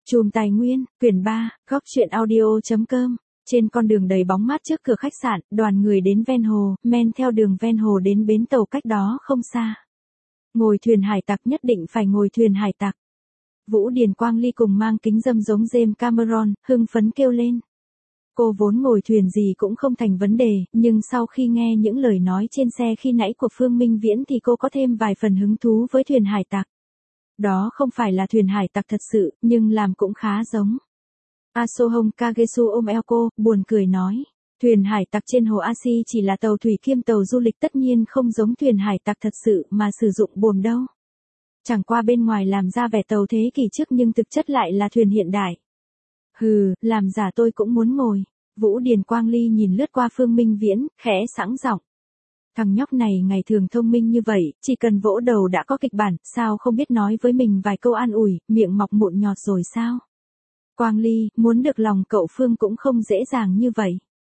Chùm Tài Nguyên, quyển 3, góc truyện audio.com. Trên con đường đầy bóng mát trước cửa khách sạn, đoàn người đến ven hồ, men theo đường ven hồ đến bến tàu cách đó không xa. Ngồi thuyền hải tặc, nhất định phải ngồi thuyền hải tặc. Vũ Điền Quang Ly cùng mang kính râm giống James Cameron, hưng phấn kêu lên. Cô vốn ngồi thuyền gì cũng không thành vấn đề, nhưng sau khi nghe những lời nói trên xe khi nãy của Phương Minh Viễn thì cô có thêm vài phần hứng thú với thuyền hải tặc. Đó không phải là thuyền hải tặc thật sự, nhưng làm cũng khá giống. Asohong Kagesu ôm eo cô, buồn cười nói. Thuyền hải tặc trên hồ Ashi chỉ là tàu thủy kiêm tàu du lịch, tất nhiên không giống thuyền hải tặc thật sự mà sử dụng buồm đâu. Chẳng qua bên ngoài làm ra vẻ tàu thế kỷ trước nhưng thực chất lại là thuyền hiện đại. Hừ, làm giả tôi cũng muốn ngồi. Vũ Điền Quang Ly nhìn lướt qua Phương Minh Viễn, khẽ sẵn giọng. Thằng nhóc này ngày thường thông minh như vậy, chỉ cần vỗ đầu đã có kịch bản, sao không biết nói với mình vài câu an ủi, miệng mọc mụn nhọt rồi sao? Quang Ly, muốn được lòng cậu Phương cũng không dễ dàng như vậy.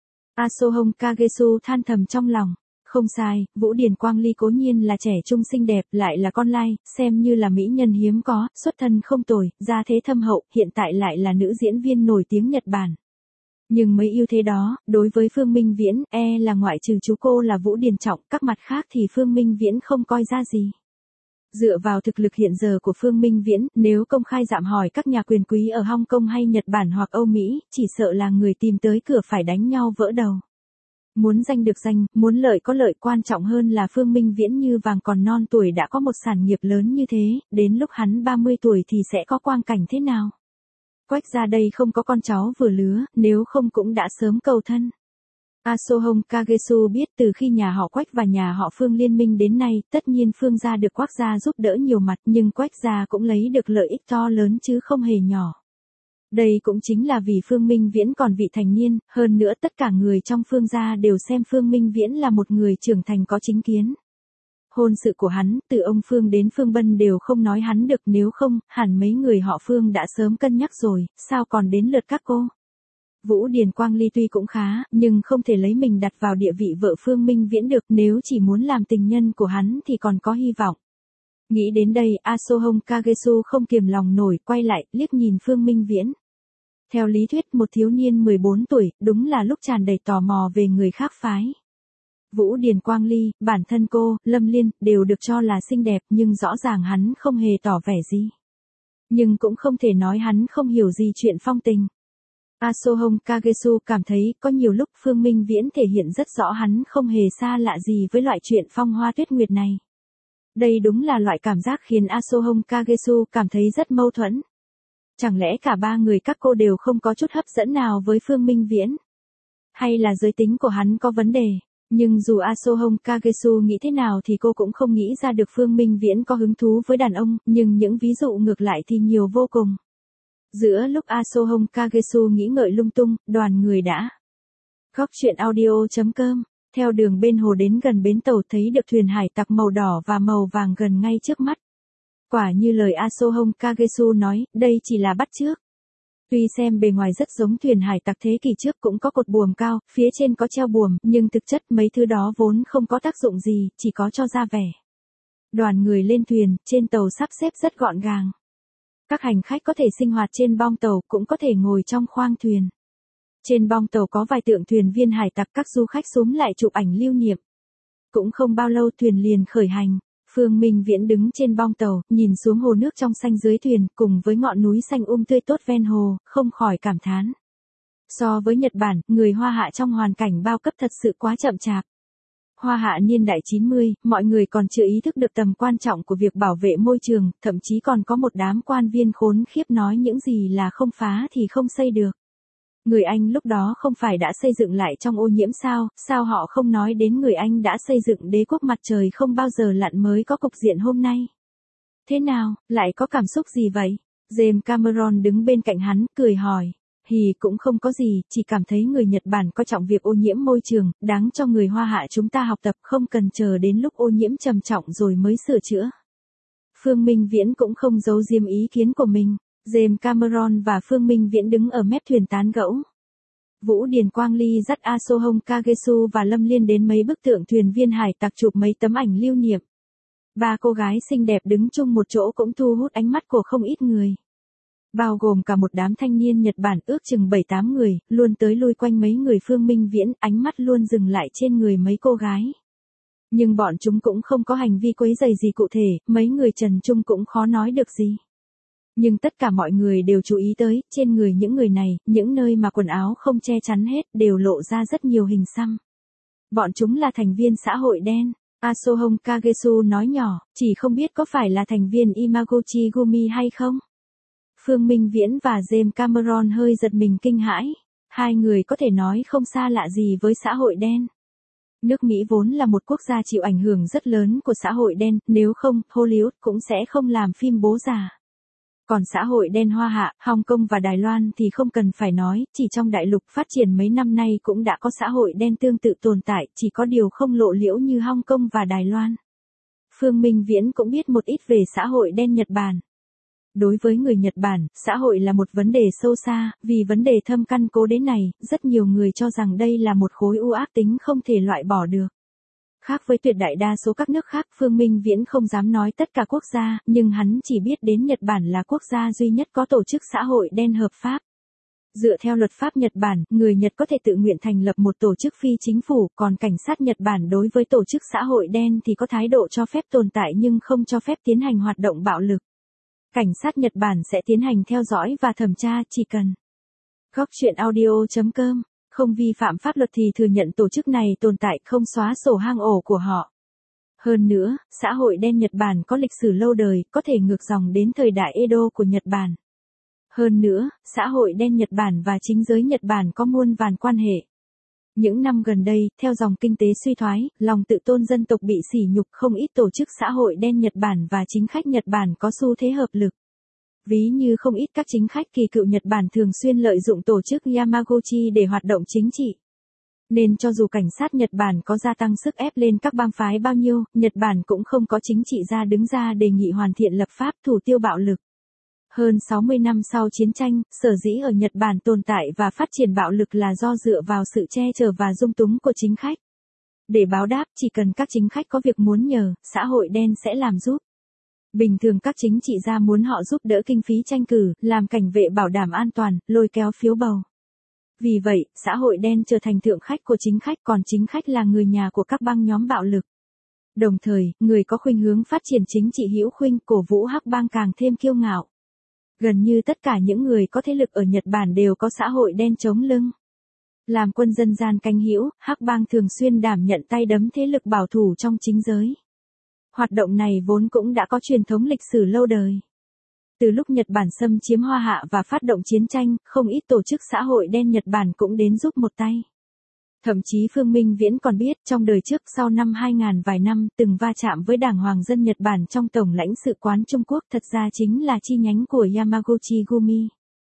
Asohong Kagesu than thầm trong lòng. Không sai, Vũ Điền Quang Ly cố nhiên là trẻ trung xinh đẹp, lại là con lai, xem như là mỹ nhân hiếm có, xuất thân không tồi, gia thế thâm hậu, hiện tại lại là nữ diễn viên nổi tiếng Nhật Bản. Nhưng mấy ưu thế đó, đối với Phương Minh Viễn, là ngoại trừ chú cô là Vũ Điền Trọng, các mặt khác thì Phương Minh Viễn không coi ra gì. Dựa vào thực lực hiện giờ của Phương Minh Viễn, nếu công khai dạm hỏi các nhà quyền quý ở Hong Kong hay Nhật Bản hoặc Âu Mỹ, chỉ sợ là người tìm tới cửa phải đánh nhau vỡ đầu. Muốn danh được danh, muốn lợi có lợi, quan trọng hơn là Phương Minh Viễn như vàng còn non tuổi đã có một sản nghiệp lớn như thế, đến lúc hắn 30 tuổi thì sẽ có quang cảnh thế nào? Quách ra đây không có con cháu vừa lứa, nếu không cũng đã sớm cầu thân. Asohong Kagesu biết từ khi nhà họ Quách và nhà họ Phương liên minh đến nay, tất nhiên Phương gia được Quách gia giúp đỡ nhiều mặt, nhưng Quách gia cũng lấy được lợi ích to lớn chứ không hề nhỏ. Đây cũng chính là vì Phương Minh Viễn còn vị thành niên, hơn nữa tất cả người trong Phương gia đều xem Phương Minh Viễn là một người trưởng thành có chính kiến. Hôn sự của hắn, từ ông Phương đến Phương Bân đều không nói hắn được, nếu không, hẳn mấy người họ Phương đã sớm cân nhắc rồi, sao còn đến lượt các cô. Vũ Điền Quang Ly tuy cũng khá, nhưng không thể lấy mình đặt vào địa vị vợ Phương Minh Viễn được, nếu chỉ muốn làm tình nhân của hắn thì còn có hy vọng. Nghĩ đến đây, Asohong Kagesu không kiềm lòng nổi, quay lại, liếc nhìn Phương Minh Viễn. Theo lý thuyết một thiếu niên 14 tuổi, đúng là lúc tràn đầy tò mò về người khác phái. Vũ Điền Quang Ly, bản thân cô, Lâm Liên, đều được cho là xinh đẹp nhưng rõ ràng hắn không hề tỏ vẻ gì. Nhưng cũng không thể nói hắn không hiểu gì chuyện phong tình. Asohong Kagesu cảm thấy có nhiều lúc Phương Minh Viễn thể hiện rất rõ hắn không hề xa lạ gì với loại chuyện phong hoa tuyết nguyệt này. Đây đúng là loại cảm giác khiến Asohong Kagesu cảm thấy rất mâu thuẫn. Chẳng lẽ cả ba người các cô đều không có chút hấp dẫn nào với Phương Minh Viễn? Hay là giới tính của hắn có vấn đề? Nhưng dù Asohong Kagesu nghĩ thế nào thì cô cũng không nghĩ ra được Phương Minh Viễn có hứng thú với đàn ông, nhưng những ví dụ ngược lại thì nhiều vô cùng. Giữa lúc Asohong Kagesu nghĩ ngợi lung tung, đoàn người đã. Góc truyện audio.com. Theo đường bên hồ đến gần bến tàu thấy được thuyền hải tặc màu đỏ và màu vàng gần ngay trước mắt. Quả như lời Asohong Kagesu nói, đây chỉ là bắt chước. Tuy xem bề ngoài rất giống thuyền hải tặc thế kỷ trước, cũng có cột buồm cao, phía trên có treo buồm, nhưng thực chất mấy thứ đó vốn không có tác dụng gì, chỉ có cho ra vẻ. Đoàn người lên thuyền, trên tàu sắp xếp rất gọn gàng. Các hành khách có thể sinh hoạt trên bong tàu, cũng có thể ngồi trong khoang thuyền. Trên bong tàu có vài tượng thuyền viên hải tặc, các du khách xúm lại chụp ảnh lưu niệm. Cũng không bao lâu thuyền liền khởi hành. Phương Minh Viễn đứng trên bong tàu, nhìn xuống hồ nước trong xanh dưới thuyền, cùng với ngọn núi xanh tươi tốt ven hồ, không khỏi cảm thán. So với Nhật Bản, người Hoa Hạ trong hoàn cảnh bao cấp thật sự quá chậm chạp. Hoa Hạ niên đại 90, mọi người còn chưa ý thức được tầm quan trọng của việc bảo vệ môi trường, thậm chí còn có một đám quan viên khốn khiếp nói những gì là không phá thì không xây được. Người Anh lúc đó không phải đã xây dựng lại trong ô nhiễm sao họ không nói đến người Anh đã xây dựng đế quốc mặt trời không bao giờ lặn mới có cục diện hôm nay. Thế nào, lại có cảm xúc gì vậy? James Cameron đứng bên cạnh hắn, cười hỏi. Cũng không có gì, chỉ cảm thấy người Nhật Bản coi trọng việc ô nhiễm môi trường, đáng cho người Hoa Hạ chúng ta học tập, không cần chờ đến lúc ô nhiễm trầm trọng rồi mới sửa chữa. Phương Minh Viễn cũng không giấu diếm ý kiến của mình. James Cameron và Phương Minh Viễn đứng ở mép thuyền tán gẫu. Vũ Điền Quang Ly dắt Asohong Kagesu và Lâm Liên đến mấy bức tượng thuyền viên hải tặc chụp mấy tấm ảnh lưu niệm. Ba cô gái xinh đẹp đứng chung một chỗ cũng thu hút ánh mắt của không ít người. Bao gồm cả một đám thanh niên Nhật Bản ước chừng 7-8 người, luôn tới lui quanh mấy người Phương Minh Viễn, ánh mắt luôn dừng lại trên người mấy cô gái. Nhưng bọn chúng cũng không có hành vi quấy rầy gì cụ thể, mấy người Trần Trung cũng khó nói được gì. Nhưng tất cả mọi người đều chú ý tới, trên người những người này, những nơi mà quần áo không che chắn hết, đều lộ ra rất nhiều hình xăm. Bọn chúng là thành viên xã hội đen. Asohong Kagesu nói nhỏ, chỉ không biết có phải là thành viên Imaguchi Gumi hay không? Phương Minh Viễn và James Cameron hơi giật mình kinh hãi. Hai người có thể nói không xa lạ gì với xã hội đen. Nước Mỹ vốn là một quốc gia chịu ảnh hưởng rất lớn của xã hội đen, nếu không, Hollywood cũng sẽ không làm phim bố già. Còn xã hội đen Hoa Hạ, Hong Kong và Đài Loan thì không cần phải nói, chỉ trong đại lục phát triển mấy năm nay cũng đã có xã hội đen tương tự tồn tại, chỉ có điều không lộ liễu như Hong Kong và Đài Loan. Phương Minh Viễn cũng biết một ít về xã hội đen Nhật Bản. Đối với người Nhật Bản, xã hội là một vấn đề sâu xa, vì vấn đề thâm căn cố đế này, rất nhiều người cho rằng đây là một khối u ác tính không thể loại bỏ được. Khác với tuyệt đại đa số các nước khác, Phương Minh Viễn không dám nói tất cả quốc gia, nhưng hắn chỉ biết đến Nhật Bản là quốc gia duy nhất có tổ chức xã hội đen hợp pháp. Dựa theo luật pháp Nhật Bản, người Nhật có thể tự nguyện thành lập một tổ chức phi chính phủ, còn cảnh sát Nhật Bản đối với tổ chức xã hội đen thì có thái độ cho phép tồn tại nhưng không cho phép tiến hành hoạt động bạo lực. Cảnh sát Nhật Bản sẽ tiến hành theo dõi và thẩm tra chỉ cần. Góc truyện audio.com không vi phạm pháp luật thì thừa nhận tổ chức này tồn tại, không xóa sổ hang ổ của họ. Hơn nữa, xã hội đen Nhật Bản có lịch sử lâu đời, có thể ngược dòng đến thời đại Edo của Nhật Bản. Hơn nữa, xã hội đen Nhật Bản và chính giới Nhật Bản có muôn vàn quan hệ. Những năm gần đây, theo dòng kinh tế suy thoái, lòng tự tôn dân tộc bị sỉ nhục, không ít tổ chức xã hội đen Nhật Bản và chính khách Nhật Bản có xu thế hợp lực. Ví như không ít các chính khách kỳ cựu Nhật Bản thường xuyên lợi dụng tổ chức Yamaguchi để hoạt động chính trị. Nên cho dù cảnh sát Nhật Bản có gia tăng sức ép lên các bang phái bao nhiêu, Nhật Bản cũng không có chính trị gia đứng ra đề nghị hoàn thiện lập pháp thủ tiêu bạo lực. Hơn 60 năm sau chiến tranh, sở dĩ ở Nhật Bản tồn tại và phát triển bạo lực là do dựa vào sự che chở và dung túng của chính khách. Để báo đáp, chỉ cần các chính khách có việc muốn nhờ, xã hội đen sẽ làm giúp. Bình thường các chính trị gia muốn họ giúp đỡ kinh phí tranh cử, làm cảnh vệ bảo đảm an toàn, lôi kéo phiếu bầu. Vì vậy, xã hội đen trở thành thượng khách của chính khách, còn chính khách là người nhà của các băng nhóm bạo lực. Đồng thời, người có khuynh hướng phát triển chính trị hữu khuynh cổ vũ hắc bang càng thêm kiêu ngạo. Gần như tất cả những người có thế lực ở Nhật Bản đều có xã hội đen chống lưng. Làm quân dân gian cánh hữu, hắc bang thường xuyên đảm nhận tay đấm thế lực bảo thủ trong chính giới. Hoạt động này vốn cũng đã có truyền thống lịch sử lâu đời. Từ lúc Nhật Bản xâm chiếm Hoa Hạ và phát động chiến tranh, không ít tổ chức xã hội đen Nhật Bản cũng đến giúp một tay. Thậm chí Phương Minh Viễn còn biết trong đời trước sau năm 2000 vài năm từng va chạm với Đảng Hoàng dân Nhật Bản trong Tổng lãnh sự quán Trung Quốc, thật ra chính là chi nhánh của Yamaguchi Gumi.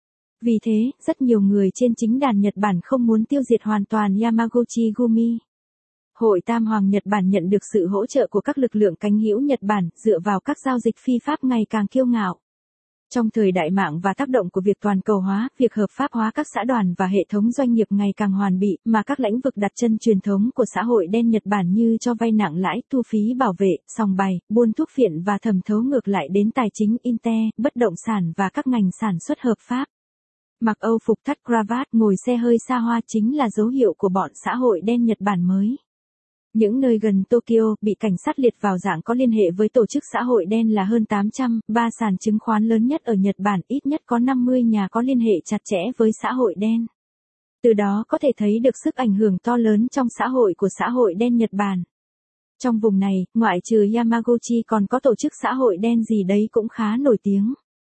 Vì thế, rất nhiều người trên chính đàn Nhật Bản không muốn tiêu diệt hoàn toàn Yamaguchi Gumi. Hội Tam Hoàng Nhật Bản nhận được sự hỗ trợ của các lực lượng cánh hữu Nhật Bản, dựa vào các giao dịch phi pháp ngày càng kiêu ngạo. Trong thời đại mạng và tác động của việc toàn cầu hóa, việc hợp pháp hóa các xã đoàn và hệ thống doanh nghiệp ngày càng hoàn bị, mà các lĩnh vực đặt chân truyền thống của xã hội đen Nhật Bản như cho vay nặng lãi, thu phí bảo vệ, sòng bài, buôn thuốc phiện và thẩm thấu ngược lại đến tài chính, bất động sản và các ngành sản xuất hợp pháp. Mặc Âu phục thắt cravat, ngồi xe hơi xa hoa chính là dấu hiệu của bọn xã hội đen Nhật Bản mới. Những nơi gần Tokyo bị cảnh sát liệt vào dạng có liên hệ với tổ chức xã hội đen là hơn 800, ba sàn chứng khoán lớn nhất ở Nhật Bản, ít nhất có 50 nhà có liên hệ chặt chẽ với xã hội đen. Từ đó có thể thấy được sức ảnh hưởng to lớn trong xã hội của xã hội đen Nhật Bản. Trong vùng này, ngoại trừ Yamaguchi còn có tổ chức xã hội đen gì đấy cũng khá nổi tiếng.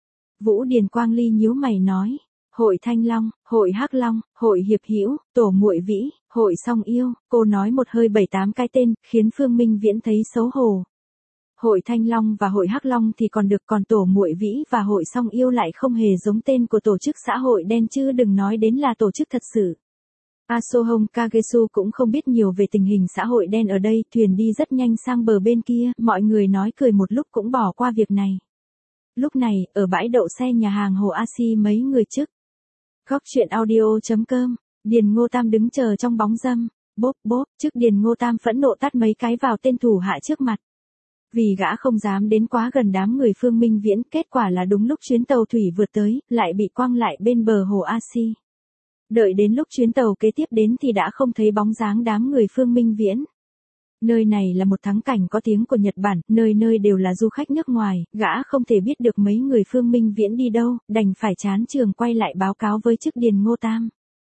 Vũ Điền Quang Ly nhíu mày nói. Hội Thanh Long, Hội Hắc Long, Hội Hiệp Hữu, Tổ Muội Vĩ, Hội Song Yêu, cô nói một hơi 7-8 cái tên, khiến Phương Minh Viễn thấy xấu hổ. Hội Thanh Long và Hội Hắc Long thì còn được, còn Tổ Muội Vĩ và Hội Song Yêu lại không hề giống tên của tổ chức xã hội đen, chứ đừng nói đến là tổ chức thật sự. Asohong Kagesu cũng không biết nhiều về tình hình xã hội đen ở đây, thuyền đi rất nhanh sang bờ bên kia, mọi người nói cười một lúc cũng bỏ qua việc này. Lúc này, ở bãi đậu xe nhà hàng Hồ Ashi mấy người trước. Góc truyện audio.com, Điền Ngô Tam đứng chờ trong bóng râm, bốp bốp, trước Điền Ngô Tam phẫn nộ tát mấy cái vào tên thủ hạ trước mặt. Vì gã không dám đến quá gần đám người Phương Minh Viễn, kết quả là đúng lúc chuyến tàu thủy vượt tới, lại bị quăng lại bên bờ hồ A Si. Đợi đến lúc chuyến tàu kế tiếp đến thì đã không thấy bóng dáng đám người Phương Minh Viễn. Nơi này là một thắng cảnh có tiếng của Nhật Bản, nơi nơi đều là du khách nước ngoài, gã không thể biết được mấy người Phương Minh Viễn đi đâu, đành phải chán trường quay lại báo cáo với chức Điền Ngô Tam.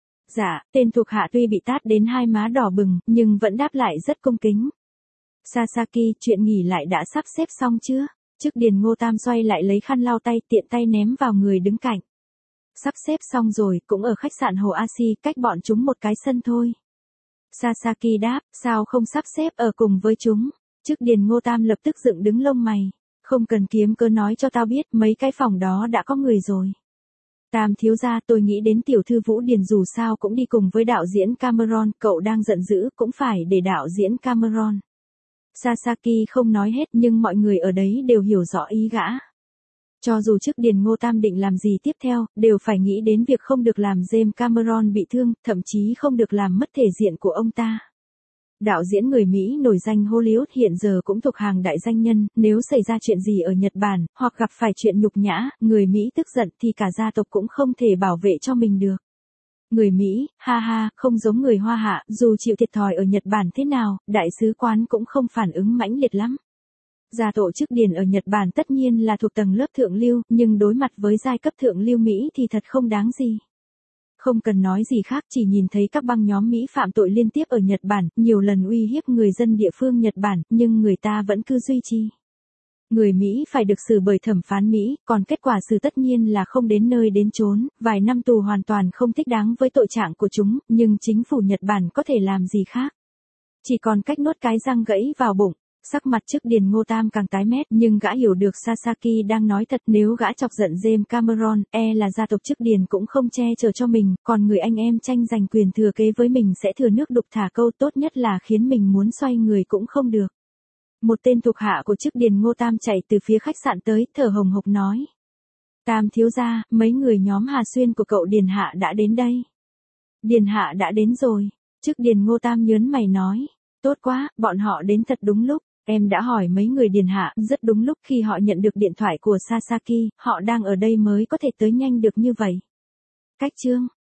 Dạ, tên thuộc hạ tuy bị tát đến hai má đỏ bừng, nhưng vẫn đáp lại rất cung kính. Sasaki, chuyện nghỉ lại đã sắp xếp xong chưa? Chức Điền Ngô Tam xoay lại lấy khăn lau tay, tiện tay ném vào người đứng cạnh. Sắp xếp xong rồi, cũng ở khách sạn Hồ A Si, cách bọn chúng một cái sân thôi. Sasaki đáp, sao không sắp xếp ở cùng với chúng? Chức Điền Ngô Tam lập tức dựng đứng lông mày. Không cần kiếm cớ nói cho tao biết, mấy cái phòng đó đã có người rồi. Tam thiếu gia, tôi nghĩ đến tiểu thư Vũ Điền dù sao cũng đi cùng với đạo diễn Cameron, cậu đang giận dữ cũng phải để đạo diễn Cameron. Sasaki không nói hết nhưng mọi người ở đấy đều hiểu rõ ý gã. Cho dù chức Điền Ngô Tam định làm gì tiếp theo, đều phải nghĩ đến việc không được làm James Cameron bị thương, thậm chí không được làm mất thể diện của ông ta. Đạo diễn người Mỹ nổi danh Hollywood hiện giờ cũng thuộc hàng đại danh nhân, nếu xảy ra chuyện gì ở Nhật Bản, hoặc gặp phải chuyện nhục nhã, người Mỹ tức giận thì cả gia tộc cũng không thể bảo vệ cho mình được. Người Mỹ, ha ha, không giống người Hoa Hạ, dù chịu thiệt thòi ở Nhật Bản thế nào, đại sứ quán cũng không phản ứng mãnh liệt lắm. Gia tổ chức Điền ở Nhật Bản tất nhiên là thuộc tầng lớp thượng lưu, nhưng đối mặt với giai cấp thượng lưu Mỹ thì thật không đáng gì. Không cần nói gì khác, chỉ nhìn thấy các băng nhóm Mỹ phạm tội liên tiếp ở Nhật Bản, nhiều lần uy hiếp người dân địa phương Nhật Bản, nhưng người ta vẫn cứ duy trì. Người Mỹ phải được xử bởi thẩm phán Mỹ, còn kết quả xử tất nhiên là không đến nơi đến chốn, vài năm tù hoàn toàn không thích đáng với tội trạng của chúng, nhưng chính phủ Nhật Bản có thể làm gì khác. Chỉ còn cách nuốt cái răng gãy vào bụng. Sắc mặt chức Điền Ngô Tam càng tái mét, nhưng gã hiểu được Sasaki đang nói thật, nếu gã chọc giận James Cameron, là gia tộc chức Điền cũng không che chở cho mình, còn người anh em tranh giành quyền thừa kế với mình sẽ thừa nước đục thả câu, tốt nhất là khiến mình muốn xoay người cũng không được. Một tên thuộc hạ của chức Điền Ngô Tam chạy từ phía khách sạn tới, thở hồng hộc nói. Tam thiếu gia, mấy người nhóm Hà Xuyên của cậu Điền Hạ đã đến đây. Điền Hạ đã đến rồi. Chức Điền Ngô Tam nhớn mày nói. Tốt quá, bọn họ đến thật đúng lúc. Em đã hỏi mấy người Điền Hạ, rất đúng lúc khi họ nhận được điện thoại của Sasaki, họ đang ở đây mới có thể tới nhanh được như vậy. Cách chương